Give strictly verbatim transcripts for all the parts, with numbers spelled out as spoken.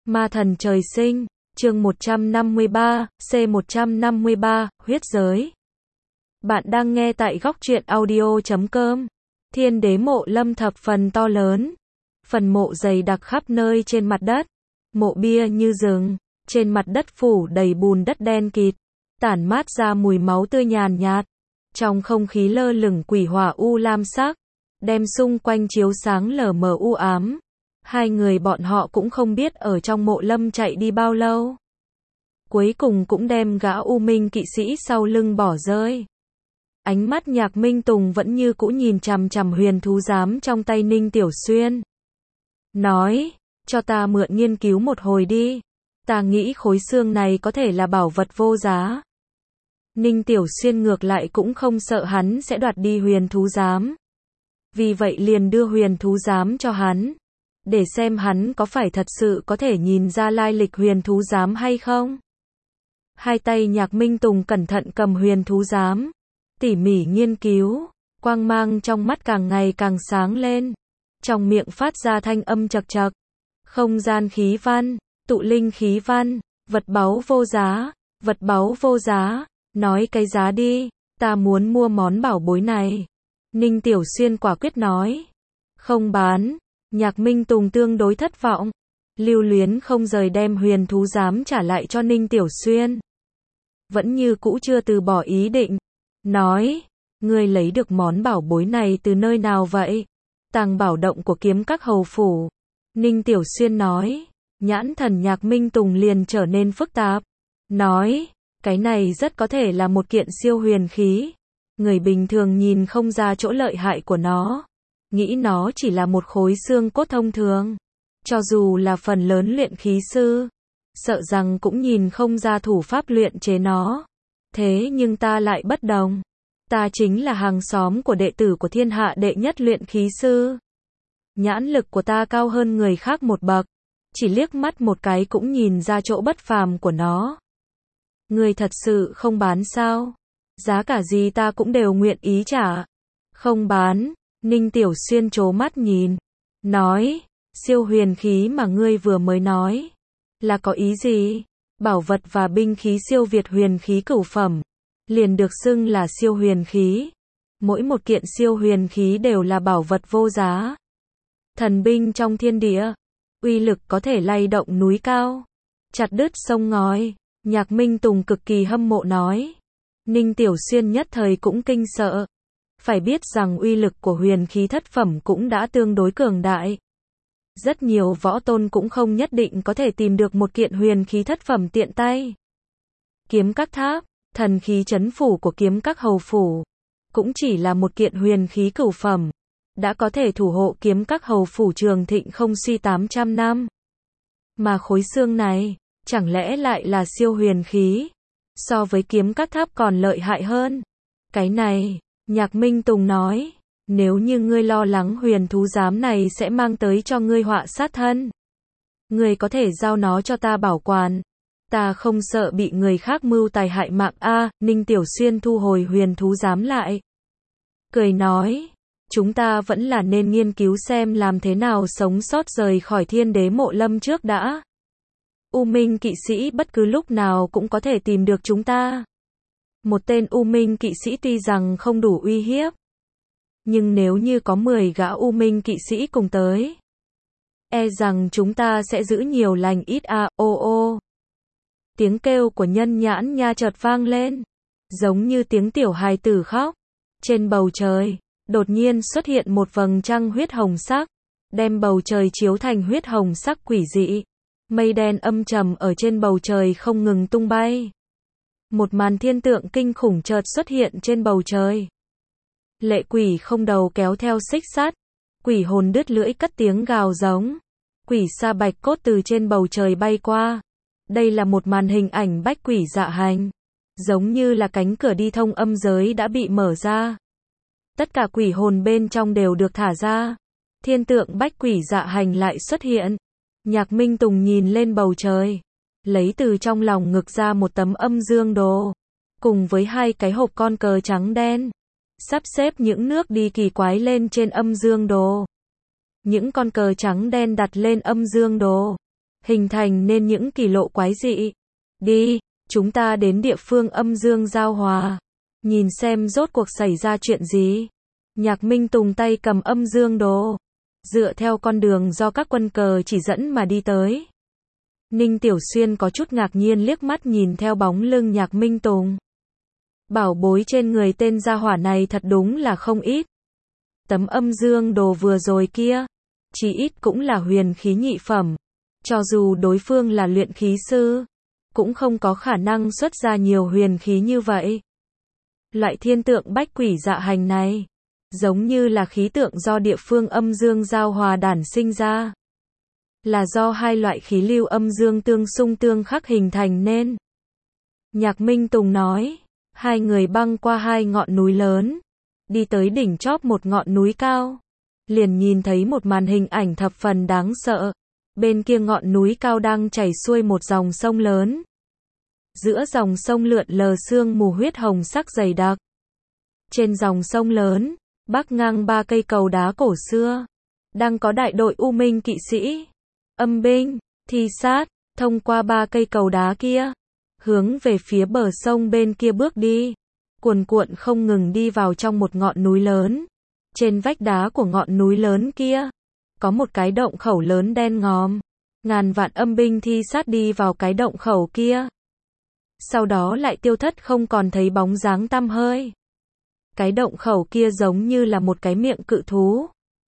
Ma thần trời sinh, chương một trăm năm mươi ba, C một trăm năm mươi ba, huyết giới. Bạn đang nghe tại góc truyện audio chấm com. Thiên đế mộ lâm thập phần to lớn. Phần mộ dày đặc khắp nơi trên mặt đất. Mộ bia như rừng, trên mặt đất phủ đầy bùn đất đen kịt, tản mát ra mùi máu tươi nhàn nhạt. Trong không khí lơ lửng quỷ hỏa u lam sắc, đem xung quanh chiếu sáng lờ mờ u ám. Hai người bọn họ cũng không biết ở trong mộ lâm chạy đi bao lâu. Cuối cùng cũng đem gã U Minh kỵ sĩ sau lưng bỏ rơi. Ánh mắt Nhạc Minh Tùng vẫn như cũ nhìn chằm chằm huyền thú giám trong tay Ninh Tiểu Xuyên. Nói, cho ta mượn nghiên cứu một hồi đi. Ta nghĩ khối xương này có thể là bảo vật vô giá. Ninh Tiểu Xuyên ngược lại cũng không sợ hắn sẽ đoạt đi huyền thú giám. Vì vậy liền đưa huyền thú giám cho hắn. Để xem hắn có phải thật sự có thể nhìn ra lai lịch huyền thú giám hay không. Hai tay Nhạc Minh Tùng cẩn thận cầm huyền thú giám, tỉ mỉ nghiên cứu, quang mang trong mắt càng ngày càng sáng lên. Trong miệng phát ra thanh âm chật chật. Không gian khí văn, tụ linh khí văn, vật báu vô giá, vật báu vô giá, nói cái giá đi, ta muốn mua món bảo bối này. Ninh Tiểu Xuyên quả quyết nói, không bán. Nhạc Minh Tùng tương đối thất vọng, lưu luyến không rời đem huyền thú giám trả lại cho Ninh Tiểu Xuyên. Vẫn như cũ chưa từ bỏ ý định, nói, ngươi lấy được món bảo bối này từ nơi nào vậy? Tàng bảo động của kiếm các hầu phủ. Ninh Tiểu Xuyên nói, nhãn thần Nhạc Minh Tùng liền trở nên phức tạp, nói, cái này rất có thể là một kiện siêu huyền khí. Người bình thường nhìn không ra chỗ lợi hại của nó. Nghĩ nó chỉ là một khối xương cốt thông thường. Cho dù là phần lớn luyện khí sư, sợ rằng cũng nhìn không ra thủ pháp luyện chế nó. Thế nhưng ta lại bất đồng. Ta chính là hàng xóm của đệ tử của thiên hạ đệ nhất luyện khí sư. Nhãn lực của ta cao hơn người khác một bậc. Chỉ liếc mắt một cái cũng nhìn ra chỗ bất phàm của nó. Người thật sự không bán sao? Giá cả gì ta cũng đều nguyện ý trả. Không bán. Ninh Tiểu Xuyên trố mắt nhìn, nói, siêu huyền khí mà ngươi vừa mới nói, là có ý gì? Bảo vật và binh khí siêu việt huyền khí cửu phẩm, liền được xưng là siêu huyền khí. Mỗi một kiện siêu huyền khí đều là bảo vật vô giá. Thần binh trong thiên địa, uy lực có thể lay động núi cao, chặt đứt sông ngòi. Nhạc Minh Tùng cực kỳ hâm mộ nói. Ninh Tiểu Xuyên nhất thời cũng kinh sợ. Phải biết rằng uy lực của huyền khí thất phẩm cũng đã tương đối cường đại. Rất nhiều võ tôn cũng không nhất định có thể tìm được một kiện huyền khí thất phẩm tiện tay. Kiếm các tháp, thần khí trấn phủ của kiếm các hầu phủ, cũng chỉ là một kiện huyền khí cửu phẩm, đã có thể thủ hộ kiếm các hầu phủ trường thịnh không suy tám trăm năm. Mà khối xương này, chẳng lẽ lại là siêu huyền khí, so với kiếm các tháp còn lợi hại hơn. Cái này, Nhạc Minh Tùng nói, nếu như ngươi lo lắng huyền thú giám này sẽ mang tới cho ngươi họa sát thân, ngươi có thể giao nó cho ta bảo quản. Ta không sợ bị người khác mưu tài hại mạng a. Ninh Tiểu Xuyên thu hồi huyền thú giám lại, cười nói, chúng ta vẫn là nên nghiên cứu xem làm thế nào sống sót rời khỏi thiên đế mộ lâm trước đã. U Minh kỵ sĩ bất cứ lúc nào cũng có thể tìm được chúng ta. Một tên U Minh kỵ sĩ tuy rằng không đủ uy hiếp, nhưng nếu như có mười gã U Minh kỵ sĩ cùng tới, e rằng chúng ta sẽ giữ nhiều lành ít a. Ô ô. Tiếng kêu của Nhân Nhãn Nha chợt vang lên, giống như tiếng tiểu hài tử khóc. Trên bầu trời, đột nhiên xuất hiện một vầng trăng huyết hồng sắc, đem bầu trời chiếu thành huyết hồng sắc quỷ dị. Mây đen âm trầm ở trên bầu trời không ngừng tung bay. Một màn thiên tượng kinh khủng chợt xuất hiện trên bầu trời. Lệ quỷ không đầu kéo theo xích sắt, quỷ hồn đứt lưỡi cất tiếng gào giống. Quỷ sa bạch cốt từ trên bầu trời bay qua. Đây là một màn hình ảnh bách quỷ dạ hành, giống như là cánh cửa đi thông âm giới đã bị mở ra. Tất cả quỷ hồn bên trong đều được thả ra. Thiên tượng bách quỷ dạ hành lại xuất hiện. Nhạc Minh Tùng nhìn lên bầu trời, lấy từ trong lòng ngực ra một tấm âm dương đồ, cùng với hai cái hộp con cờ trắng đen, sắp xếp những nước đi kỳ quái lên trên âm dương đồ. Những con cờ trắng đen đặt lên âm dương đồ, hình thành nên những kỳ lộ quái dị. Đi, chúng ta đến địa phương âm dương giao hòa, nhìn xem rốt cuộc xảy ra chuyện gì. Nhạc Minh Tùng tay cầm âm dương đồ, dựa theo con đường do các quân cờ chỉ dẫn mà đi tới. Ninh Tiểu Xuyên có chút ngạc nhiên liếc mắt nhìn theo bóng lưng Nhạc Minh Tùng. Bảo bối trên người tên gia hỏa này thật đúng là không ít. Tấm âm dương đồ vừa rồi kia, chỉ ít cũng là huyền khí nhị phẩm. Cho dù đối phương là luyện khí sư, cũng không có khả năng xuất ra nhiều huyền khí như vậy. Loại thiên tượng bách quỷ dạ hành này, giống như là khí tượng do địa phương âm dương giao hòa đản sinh ra. Là do hai loại khí lưu âm dương tương xung tương khắc hình thành nên. Nhạc Minh Tùng nói, hai người băng qua hai ngọn núi lớn, đi tới đỉnh chóp một ngọn núi cao. Liền nhìn thấy một màn hình ảnh thập phần đáng sợ. Bên kia ngọn núi cao đang chảy xuôi một dòng sông lớn. Giữa dòng sông lượn lờ sương mù huyết hồng sắc dày đặc. Trên dòng sông lớn, bắc ngang ba cây cầu đá cổ xưa. Đang có đại đội U Minh kỵ sĩ, âm binh, thi sát, thông qua ba cây cầu đá kia. Hướng về phía bờ sông bên kia bước đi. Cuồn cuộn không ngừng đi vào trong một ngọn núi lớn. Trên vách đá của ngọn núi lớn kia, có một cái động khẩu lớn đen ngòm. Ngàn vạn âm binh thi sát đi vào cái động khẩu kia. Sau đó lại tiêu thất không còn thấy bóng dáng tăm hơi. Cái động khẩu kia giống như là một cái miệng cự thú.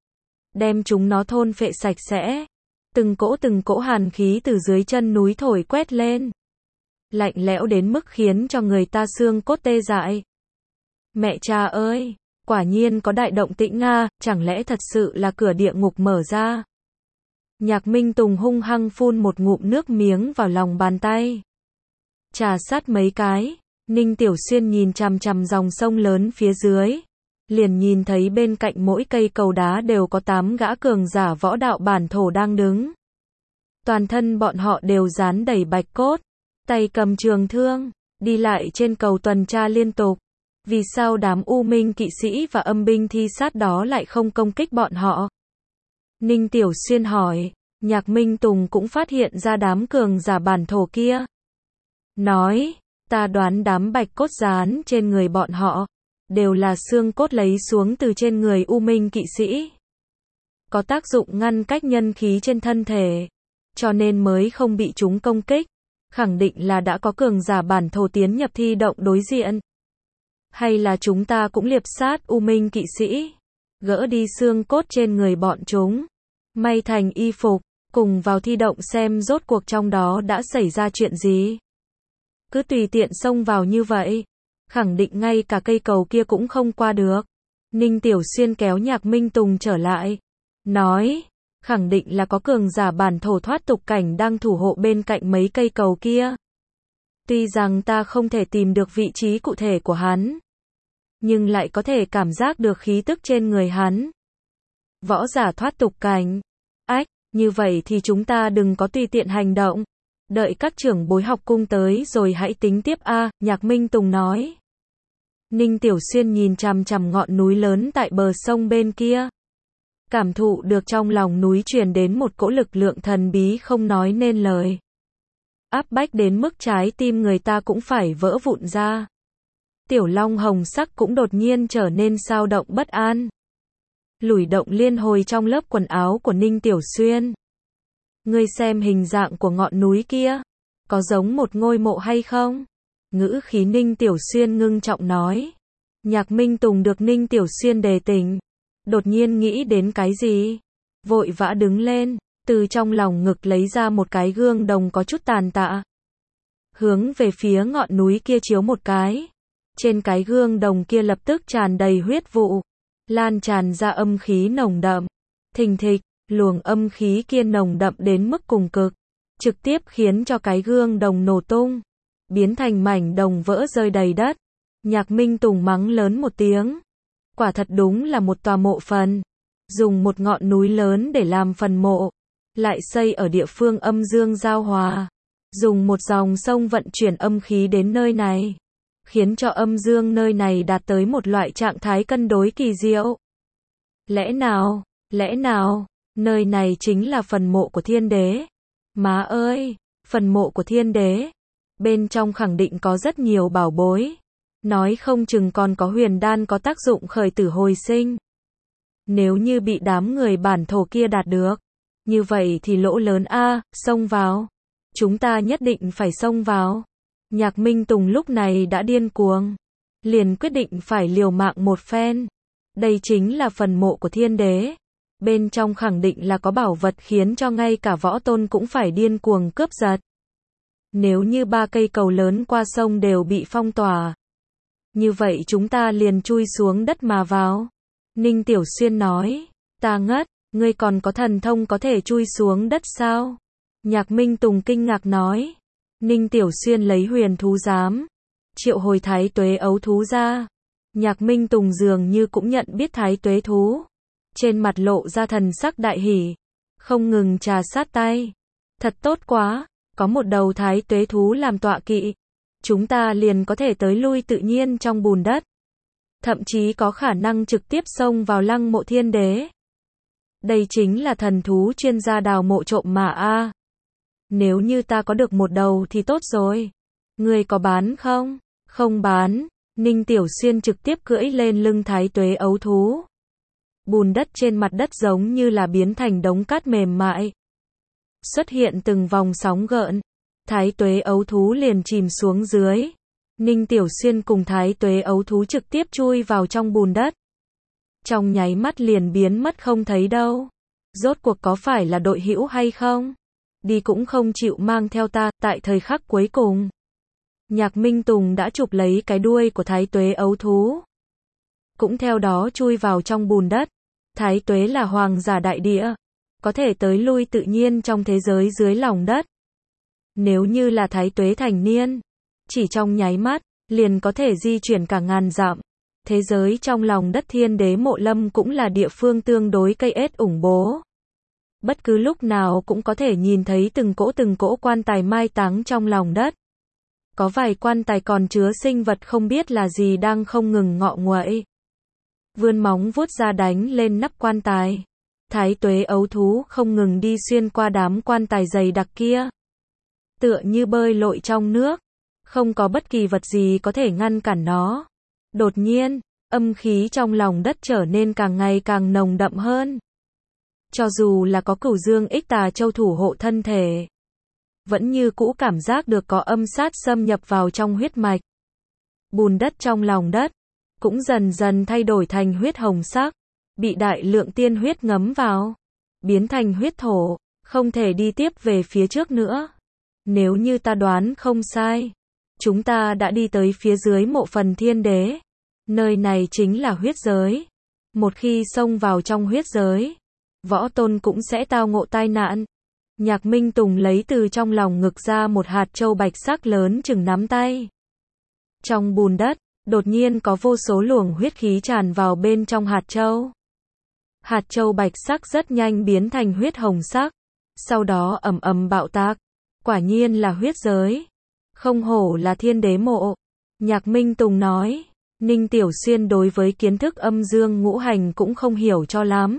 Đem chúng nó thôn phệ sạch sẽ. Từng cỗ từng cỗ hàn khí từ dưới chân núi thổi quét lên. Lạnh lẽo đến mức khiến cho người ta xương cốt tê dại. Mẹ cha ơi! Quả nhiên có đại động tĩnh Nga, chẳng lẽ thật sự là cửa địa ngục mở ra. Nhạc Minh Tùng hung hăng phun một ngụm nước miếng vào lòng bàn tay. Trà sát mấy cái, Ninh Tiểu Xuyên nhìn chằm chằm dòng sông lớn phía dưới. Liền nhìn thấy bên cạnh mỗi cây cầu đá đều có tám gã cường giả võ đạo bản thổ đang đứng. Toàn thân bọn họ đều dán đầy bạch cốt, tay cầm trường thương, đi lại trên cầu tuần tra liên tục. Vì sao đám U Minh kỵ sĩ và âm binh thi sát đó lại không công kích bọn họ? Ninh Tiểu Xuyên hỏi. Nhạc Minh Tùng cũng phát hiện ra đám cường giả bản thổ kia. Nói, ta đoán đám bạch cốt dán trên người bọn họ, đều là xương cốt lấy xuống từ trên người U Minh kỵ sĩ. Có tác dụng ngăn cách nhân khí trên thân thể, cho nên mới không bị chúng công kích. Khẳng định là đã có cường giả bản thổ tiến nhập thi động đối diện. Hay là chúng ta cũng liệp sát U Minh kỵ sĩ, gỡ đi xương cốt trên người bọn chúng, may thành y phục, cùng vào thi động xem rốt cuộc trong đó đã xảy ra chuyện gì. Cứ tùy tiện xông vào như vậy, khẳng định ngay cả cây cầu kia cũng không qua được. Ninh Tiểu Xuyên kéo Nhạc Minh Tùng trở lại, nói, khẳng định là có cường giả bản thổ thoát tục cảnh đang thủ hộ bên cạnh mấy cây cầu kia. Tuy rằng ta không thể tìm được vị trí cụ thể của hắn, nhưng lại có thể cảm giác được khí tức trên người hắn. Võ giả thoát tục cảnh. Ách, như vậy thì chúng ta đừng có tùy tiện hành động. Đợi các trưởng bối học cung tới rồi hãy tính tiếp a, Nhạc Minh Tùng nói. Ninh Tiểu Xuyên nhìn chằm chằm ngọn núi lớn tại bờ sông bên kia. Cảm thụ được trong lòng núi truyền đến một cỗ lực lượng thần bí không nói nên lời. Áp bách đến mức trái tim người ta cũng phải vỡ vụn ra. Tiểu Long hồng sắc cũng đột nhiên trở nên xao động bất an. Lủi động liên hồi trong lớp quần áo của Ninh Tiểu Xuyên. Ngươi xem hình dạng của ngọn núi kia, có giống một ngôi mộ hay không? Ngữ khí Ninh Tiểu Xuyên ngưng trọng nói. Nhạc Minh Tùng được Ninh Tiểu Xuyên đề tỉnh, đột nhiên nghĩ đến cái gì? Vội vã đứng lên, từ trong lòng ngực lấy ra một cái gương đồng có chút tàn tạ. Hướng về phía ngọn núi kia chiếu một cái. Trên cái gương đồng kia lập tức tràn đầy huyết vụ, lan tràn ra âm khí nồng đậm. Thình thịch, luồng âm khí kia nồng đậm đến mức cùng cực, trực tiếp khiến cho cái gương đồng nổ tung, biến thành mảnh đồng vỡ rơi đầy đất. Nhạc Minh Tùng mắng lớn một tiếng. Quả thật đúng là một tòa mộ phần. Dùng một ngọn núi lớn để làm phần mộ, lại xây ở địa phương âm dương giao hòa. Dùng một dòng sông vận chuyển âm khí đến nơi này, khiến cho âm dương nơi này đạt tới một loại trạng thái cân đối kỳ diệu. Lẽ nào, lẽ nào, nơi này chính là phần mộ của thiên đế? Má ơi, phần mộ của thiên đế. Bên trong khẳng định có rất nhiều bảo bối. Nói không chừng còn có huyền đan có tác dụng khởi tử hồi sinh. Nếu như bị đám người bản thổ kia đạt được, như vậy thì lỗ lớn a, xông vào. Chúng ta nhất định phải xông vào. Nhạc Minh Tùng lúc này đã điên cuồng. Liền quyết định phải liều mạng một phen. Đây chính là phần mộ của thiên đế. Bên trong khẳng định là có bảo vật khiến cho ngay cả võ tôn cũng phải điên cuồng cướp giật. Nếu như ba cây cầu lớn qua sông đều bị phong tỏa, như vậy chúng ta liền chui xuống đất mà vào. Ninh Tiểu Xuyên nói, ta ngất, ngươi còn có thần thông có thể chui xuống đất sao? Nhạc Minh Tùng kinh ngạc nói. Ninh Tiểu Xuyên lấy huyền thú giám, triệu hồi thái tuế ấu thú ra. Nhạc Minh Tùng dường như cũng nhận biết thái tuế thú. Trên mặt lộ ra thần sắc đại hỉ, không ngừng trà sát tay. Thật tốt quá, có một đầu thái tuế thú làm tọa kỵ. Chúng ta liền có thể tới lui tự nhiên trong bùn đất. Thậm chí có khả năng trực tiếp xông vào lăng mộ thiên đế. Đây chính là thần thú chuyên gia đào mộ trộm mà a. Nếu như ta có được một đầu thì tốt rồi. Ngươi có bán không? Không bán. Ninh Tiểu Xuyên trực tiếp cưỡi lên lưng thái tuế ấu thú. Bùn đất trên mặt đất giống như là biến thành đống cát mềm mại. Xuất hiện từng vòng sóng gợn. Thái tuế ấu thú liền chìm xuống dưới. Ninh Tiểu Xuyên cùng thái tuế ấu thú trực tiếp chui vào trong bùn đất. Trong nháy mắt liền biến mất không thấy đâu. Rốt cuộc có phải là đội hữu hay không? Đi cũng không chịu mang theo ta, tại thời khắc cuối cùng. Nhạc Minh Tùng đã chụp lấy cái đuôi của thái tuế ấu thú. Cũng theo đó chui vào trong bùn đất. Thái tuế là hoàng giả đại địa. Có thể tới lui tự nhiên trong thế giới dưới lòng đất. Nếu như là thái tuế thành niên, chỉ trong nháy mắt, liền có thể di chuyển cả ngàn dặm. Thế giới trong lòng đất thiên đế mộ lâm cũng là địa phương tương đối cây ết ủng bố. Bất cứ lúc nào cũng có thể nhìn thấy từng cỗ từng cỗ quan tài mai táng trong lòng đất. Có vài quan tài còn chứa sinh vật không biết là gì đang không ngừng ngọ nguậy. Vươn móng vuốt ra đánh lên nắp quan tài. Thái tuế ấu thú không ngừng đi xuyên qua đám quan tài dày đặc kia. Tựa như bơi lội trong nước. Không có bất kỳ vật gì có thể ngăn cản nó. Đột nhiên, âm khí trong lòng đất trở nên càng ngày càng nồng đậm hơn. Cho dù là có Cửu Dương Ích Tà Châu thủ hộ thân thể, vẫn như cũ cảm giác được có âm sát xâm nhập vào trong huyết mạch. Bùn đất trong lòng đất cũng dần dần thay đổi thành huyết hồng sắc, bị đại lượng tiên huyết ngấm vào, biến thành huyết thổ, không thể đi tiếp về phía trước nữa. Nếu như ta đoán không sai, chúng ta đã đi tới phía dưới mộ phần thiên đế. Nơi này chính là huyết giới. Một khi xông vào trong huyết giới, võ tôn cũng sẽ tao ngộ tai nạn. Nhạc Minh Tùng lấy từ trong lòng ngực ra một hạt châu bạch sắc lớn chừng nắm tay. Trong bùn đất, đột nhiên có vô số luồng huyết khí tràn vào bên trong hạt châu. Hạt châu bạch sắc rất nhanh biến thành huyết hồng sắc, sau đó ầm ầm bạo tạc. Quả nhiên là huyết giới. Không hổ là thiên đế mộ. Nhạc Minh Tùng nói. Ninh Tiểu Xuyên đối với kiến thức âm dương ngũ hành cũng không hiểu cho lắm.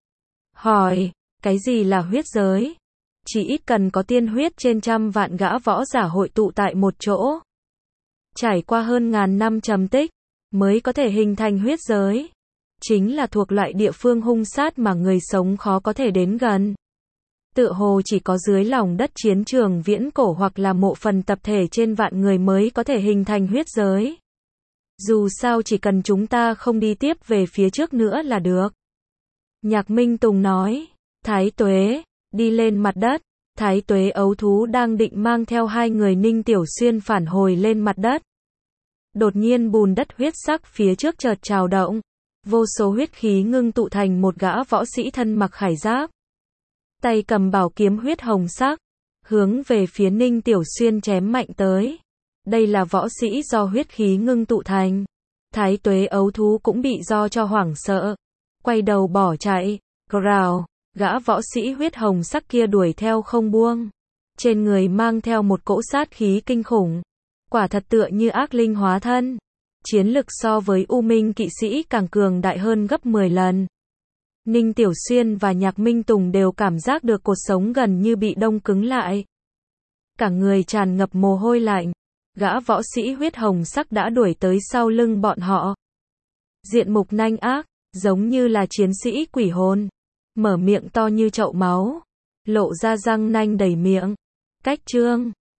Hỏi, cái gì là huyết giới? Chỉ ít cần có tiên huyết trên trăm vạn gã võ giả hội tụ tại một chỗ. Trải qua hơn ngàn năm trầm tích, mới có thể hình thành huyết giới. Chính là thuộc loại địa phương hung sát mà người sống khó có thể đến gần. Tựa hồ chỉ có dưới lòng đất chiến trường viễn cổ hoặc là mộ phần tập thể trên vạn người mới có thể hình thành huyết giới. Dù sao chỉ cần chúng ta không đi tiếp về phía trước nữa là được. Nhạc Minh Tùng nói. Thái tuế, đi lên mặt đất. Thái tuế ấu thú đang định mang theo hai người Ninh Tiểu Xuyên phản hồi lên mặt đất. Đột nhiên bùn đất huyết sắc phía trước chợt trào động. Vô số huyết khí ngưng tụ thành một gã võ sĩ thân mặc khải giáp. Tay cầm bảo kiếm huyết hồng sắc, hướng về phía Ninh Tiểu Xuyên chém mạnh tới. Đây là võ sĩ do huyết khí ngưng tụ thành. Thái tuế ấu thú cũng bị do cho hoảng sợ. Quay đầu bỏ chạy. Growl, gã võ sĩ huyết hồng sắc kia đuổi theo không buông. Trên người mang theo một cỗ sát khí kinh khủng. Quả thật tựa như ác linh hóa thân. Chiến lực so với U Minh kỵ sĩ càng cường đại hơn gấp mười lần. Ninh Tiểu Xuyên và Nhạc Minh Tùng đều cảm giác được cột sống gần như bị đông cứng lại. Cả người tràn ngập mồ hôi lạnh. Gã võ sĩ huyết hồng sắc đã đuổi tới sau lưng bọn họ. Diện mục nanh ác, giống như là chiến sĩ quỷ hồn. Mở miệng to như chậu máu. Lộ ra răng nanh đầy miệng. Cách trương.